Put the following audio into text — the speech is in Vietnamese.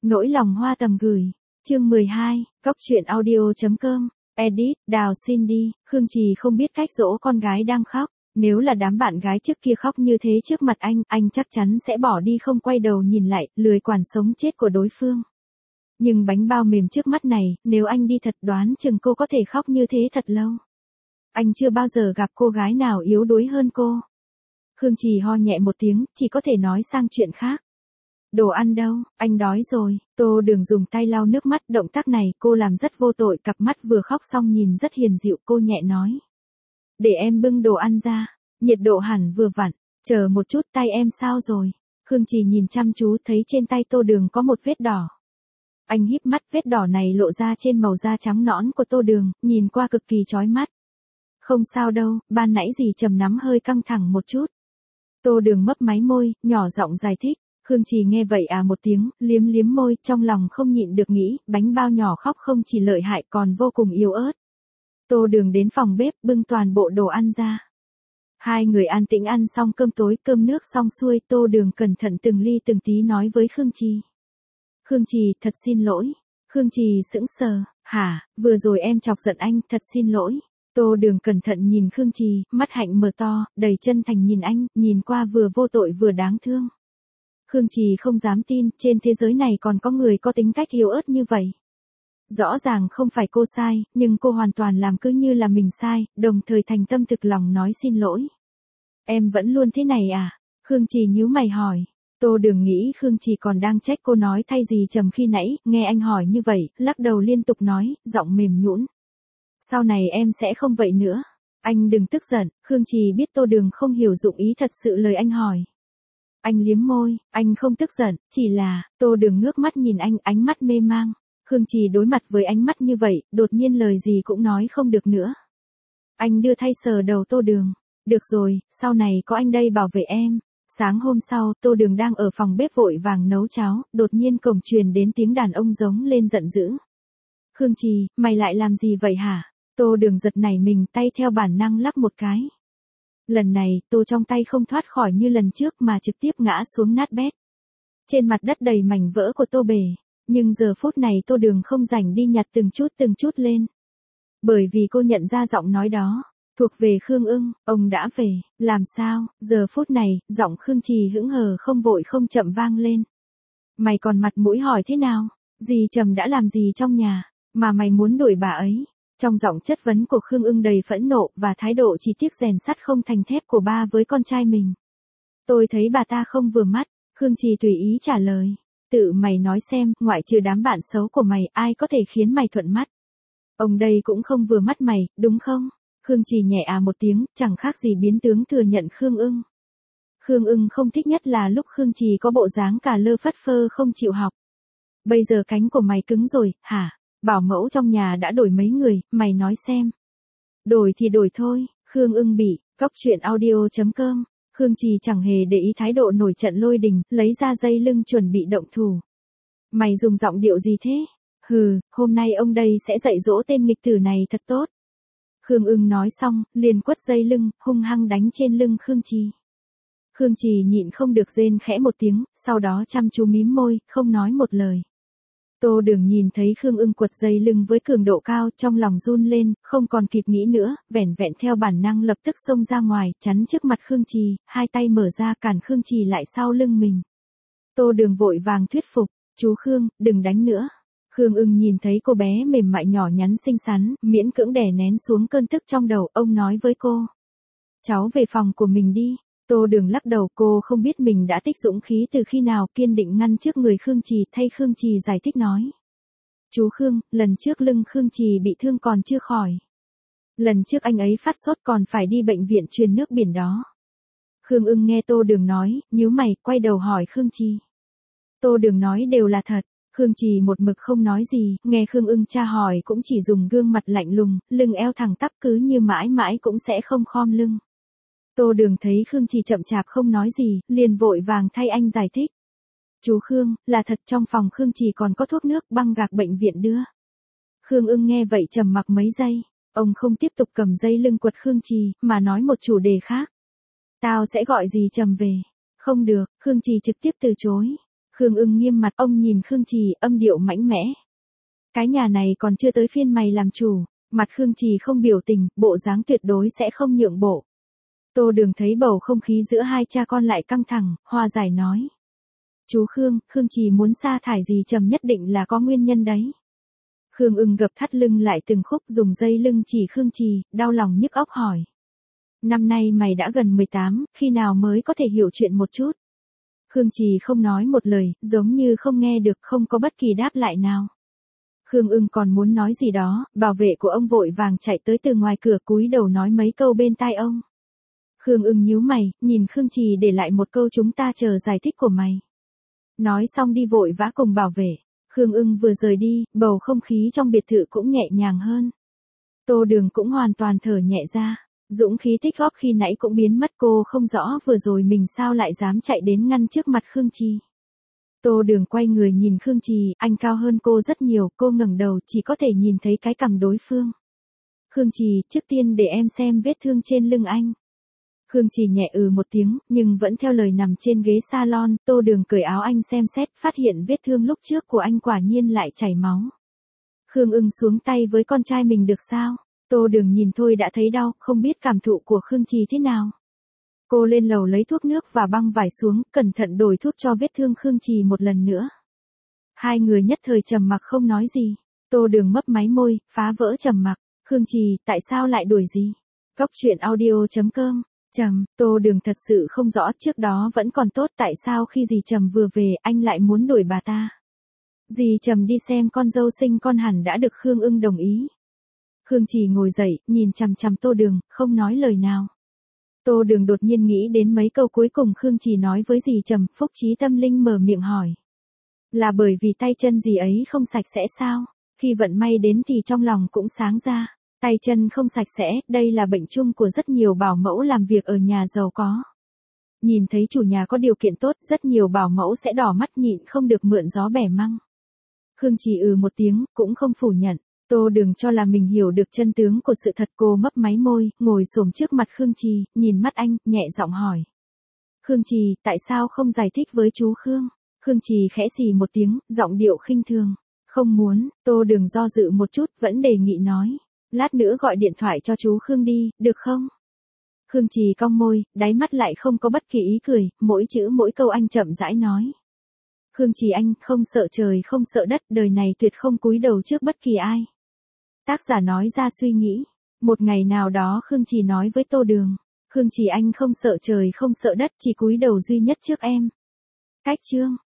Nỗi lòng hoa tầm gửi. Chương 12, Cóc truyện audio.com. Edit, Đào Cindy, Khương Trì không biết cách dỗ con gái đang khóc. Nếu là đám bạn gái trước kia khóc như thế trước mặt anh chắc chắn sẽ bỏ đi không quay đầu nhìn lại, lười quản sống chết của đối phương. Nhưng bánh bao mềm trước mắt này, nếu anh đi thật đoán chừng cô có thể khóc như thế thật lâu. Anh chưa bao giờ gặp cô gái nào yếu đuối hơn cô. Khương Trì ho nhẹ một tiếng, chỉ có thể nói sang chuyện khác. Đồ ăn đâu, anh đói rồi. Tô Đường dùng tay lau nước mắt, động tác này cô làm rất vô tội, cặp mắt vừa khóc xong nhìn rất hiền dịu, cô nhẹ nói. Để em bưng đồ ăn ra, nhiệt độ hẳn vừa vặn, chờ một chút, tay em sao rồi? Khương Trì nhìn chăm chú thấy trên tay Tô Đường có một vết đỏ. Anh híp mắt, vết đỏ này lộ ra trên màu da trắng nõn của Tô Đường, nhìn qua cực kỳ chói mắt. Không sao đâu, ban nãy dì trầm nắm hơi căng thẳng một chút. Tô Đường mấp máy môi, nhỏ giọng giải thích. Khương Trì nghe vậy một tiếng, liếm liếm môi, trong lòng không nhịn được nghĩ, bánh bao nhỏ khóc không chỉ lợi hại còn vô cùng yếu ớt. Tô Đường đến phòng bếp, bưng toàn bộ đồ ăn ra. Hai người an tĩnh ăn xong cơm tối, cơm nước xong xuôi, Tô Đường cẩn thận từng ly từng tí nói với Khương Trì. Khương Trì, thật xin lỗi. Khương Trì sững sờ, hả, vừa rồi em chọc giận anh, thật xin lỗi. Tô Đường cẩn thận nhìn Khương Trì, mắt hạnh mở to, đầy chân thành nhìn anh, nhìn qua vừa vô tội vừa đáng thương. Khương Trì không dám tin, trên thế giới này còn có người có tính cách yếu ớt như vậy. Rõ ràng không phải cô sai, nhưng cô hoàn toàn làm cứ như là mình sai, đồng thời thành tâm thực lòng nói xin lỗi. Em vẫn luôn thế này à? Khương Trì nhíu mày hỏi. Tô Đường nghĩ Khương Trì còn đang trách cô nói thay gì trầm khi nãy, nghe anh hỏi như vậy, lắc đầu liên tục nói, giọng mềm nhũn. Sau này em sẽ không vậy nữa. Anh đừng tức giận, Khương Trì biết Tô Đường không hiểu dụng ý thật sự lời anh hỏi. Anh liếm môi, anh không tức giận, chỉ là, Tô Đường ngước mắt nhìn anh, ánh mắt mê mang. Khương Trì đối mặt với ánh mắt như vậy, đột nhiên lời gì cũng nói không được nữa. Anh đưa tay sờ đầu Tô Đường. Được rồi, sau này có anh đây bảo vệ em. Sáng hôm sau, Tô Đường đang ở phòng bếp vội vàng nấu cháo, đột nhiên cổng truyền đến tiếng đàn ông giống lên giận dữ. Khương Trì, mày lại làm gì vậy hả? Tô Đường giật nảy mình, tay theo bản năng lắp một cái. Lần này, tô trong tay không thoát khỏi như lần trước mà trực tiếp ngã xuống nát bét. Trên mặt đất đầy mảnh vỡ của tô bể. Nhưng giờ phút này Tô Đường không rảnh đi nhặt từng chút lên. Bởi vì cô nhận ra giọng nói đó, thuộc về Khương Ưng, ông đã về, làm sao, giờ phút này, giọng Khương Trì hững hờ không vội không chậm vang lên. Mày còn mặt mũi hỏi thế nào, dì Trầm đã làm gì trong nhà, mà mày muốn đuổi bà ấy. Trong giọng chất vấn của Khương Ưng đầy phẫn nộ và thái độ chỉ tiếc rèn sắt không thành thép của ba với con trai mình. Tôi thấy bà ta không vừa mắt, Khương Trì tùy ý trả lời. Tự mày nói xem, ngoại trừ đám bạn xấu của mày, ai có thể khiến mày thuận mắt. Ông đây cũng không vừa mắt mày, đúng không? Khương Trì nhẹ một tiếng, chẳng khác gì biến tướng thừa nhận Khương Ưng. Khương Ưng không thích nhất là lúc Khương Trì có bộ dáng cả lơ phất phơ không chịu học. Bây giờ cánh của mày cứng rồi, hả? Bảo mẫu trong nhà đã đổi mấy người, mày nói xem. Đổi thì đổi thôi, Khương Ưng bị, Cóc truyện audio.com. Khương Trì chẳng hề để ý thái độ nổi trận lôi đình, lấy ra dây lưng chuẩn bị động thủ. Mày dùng giọng điệu gì thế? Hừ, hôm nay ông đây sẽ dạy dỗ tên nghịch tử này thật tốt. Khương Ưng nói xong, liền quất dây lưng, hung hăng đánh trên lưng Khương Trì. Khương Trì nhịn không được rên khẽ một tiếng, sau đó chăm chú mím môi, không nói một lời. Tô Đường nhìn thấy Khương Ưng quật dây lưng với cường độ cao, trong lòng run lên, không còn kịp nghĩ nữa, vẻn vẹn theo bản năng lập tức xông ra ngoài, chắn trước mặt Khương Trì, hai tay mở ra cản Khương Trì lại sau lưng mình. Tô Đường vội vàng thuyết phục, chú Khương, đừng đánh nữa. Khương Ưng nhìn thấy cô bé mềm mại nhỏ nhắn xinh xắn, miễn cưỡng đè nén xuống cơn tức trong đầu, ông nói với cô. Cháu về phòng của mình đi. Tô Đường lắc đầu, cô không biết mình đã tích dũng khí từ khi nào, kiên định ngăn trước người Khương Trì, thay Khương Trì giải thích nói. Chú Khương, lần trước lưng Khương Trì bị thương còn chưa khỏi. Lần trước anh ấy phát sốt còn phải đi bệnh viện truyền nước biển đó. Khương Ưng nghe Tô Đường nói, nhíu mày, quay đầu hỏi Khương Trì. Tô Đường nói đều là thật. Khương Trì một mực không nói gì, nghe Khương Ưng tra hỏi cũng chỉ dùng gương mặt lạnh lùng, lưng eo thẳng tắp cứ như mãi mãi cũng sẽ không khom lưng. Tô Đường thấy Khương Trì chậm chạp không nói gì, liền vội vàng thay anh giải thích. Chú Khương, là thật trong phòng Khương Trì còn có thuốc nước băng gạc bệnh viện đưa. Khương Ưng nghe vậy trầm mặc mấy giây, ông không tiếp tục cầm dây lưng quật Khương Trì, mà nói một chủ đề khác. Tao sẽ gọi dì Trầm về. Không được, Khương Trì trực tiếp từ chối. Khương Ưng nghiêm mặt, ông nhìn Khương Trì, âm điệu mạnh mẽ. Cái nhà này còn chưa tới phiên mày làm chủ. Mặt Khương Trì không biểu tình, bộ dáng tuyệt đối sẽ không nhượng bộ. Tô Đường thấy bầu không khí giữa hai cha con lại căng thẳng, hòa giải nói. Chú Khương, Khương Trì muốn sa thải dì Trầm nhất định là có nguyên nhân đấy. Khương Ưng gập thắt lưng lại từng khúc, dùng dây lưng chỉ Khương Trì, đau lòng nhức óc hỏi. Năm nay mày đã gần 18, khi nào mới có thể hiểu chuyện một chút? Khương Trì không nói một lời, giống như không nghe được, không có bất kỳ đáp lại nào. Khương Ưng còn muốn nói gì đó, bảo vệ của ông vội vàng chạy tới từ ngoài cửa, cúi đầu nói mấy câu bên tai ông. Khương Ưng nhíu mày, nhìn Khương Trì để lại một câu, chúng ta chờ giải thích của mày. Nói xong đi vội vã cùng bảo vệ. Khương Ưng vừa rời đi, bầu không khí trong biệt thự cũng nhẹ nhàng hơn. Tô Đường cũng hoàn toàn thở nhẹ ra. Dũng khí tích góp khi nãy cũng biến mất, cô không rõ vừa rồi mình sao lại dám chạy đến ngăn trước mặt Khương Trì. Tô Đường quay người nhìn Khương Trì, anh cao hơn cô rất nhiều, cô ngẩng đầu chỉ có thể nhìn thấy cái cằm đối phương. Khương Trì, trước tiên để em xem vết thương trên lưng anh. Khương Trì nhẹ một tiếng, nhưng vẫn theo lời nằm trên ghế salon. Tô Đường cởi áo anh xem xét, phát hiện vết thương lúc trước của anh quả nhiên lại chảy máu. Khương Ưng xuống tay với con trai mình được sao? Tô Đường nhìn thôi đã thấy đau, không biết cảm thụ của Khương Trì thế nào. Cô lên lầu lấy thuốc nước và băng vải xuống, cẩn thận đổi thuốc cho vết thương Khương Trì một lần nữa. Hai người nhất thời trầm mặc không nói gì. Tô Đường mấp máy môi, phá vỡ trầm mặc. Khương Trì, tại sao lại đuổi gì? Góc truyện audio.com. Tô Đường thật sự không rõ, trước đó vẫn còn tốt, tại sao khi dì Trầm vừa về anh lại muốn đuổi bà ta? Dì Trầm đi xem con dâu sinh con hẳn đã được Khương Ưng đồng ý. Khương Trì ngồi dậy, nhìn chằm chằm Tô Đường, không nói lời nào. Tô Đường đột nhiên nghĩ đến mấy câu cuối cùng Khương Trì nói với dì Trầm, phúc trí tâm linh mở miệng hỏi. Là bởi vì tay chân dì ấy không sạch sẽ sao? Khi vận may đến thì trong lòng cũng sáng ra. Tay chân không sạch sẽ, đây là bệnh chung của rất nhiều bảo mẫu làm việc ở nhà giàu có. Nhìn thấy chủ nhà có điều kiện tốt, rất nhiều bảo mẫu sẽ đỏ mắt nhịn không được mượn gió bẻ măng. Khương Trì một tiếng, cũng không phủ nhận. Tô Đường cho là mình hiểu được chân tướng của sự thật, cô mấp máy môi, ngồi xổm trước mặt Khương Trì, nhìn mắt anh, nhẹ giọng hỏi. Khương Trì, tại sao không giải thích với chú Khương? Khương Trì khẽ xì một tiếng, giọng điệu khinh thường. Không muốn. Tô Đường do dự một chút, vẫn đề nghị nói. Lát nữa gọi điện thoại cho chú Khương đi, được không? Khương Trì cong môi, đáy mắt lại không có bất kỳ ý cười, mỗi chữ mỗi câu anh chậm rãi nói. Khương Trì anh, không sợ trời không sợ đất, đời này tuyệt không cúi đầu trước bất kỳ ai. Tác giả nói ra suy nghĩ. Một ngày nào đó Khương Trì nói với Tô Đường. Khương Trì anh không sợ trời không sợ đất, chỉ cúi đầu duy nhất trước em. Cách chương.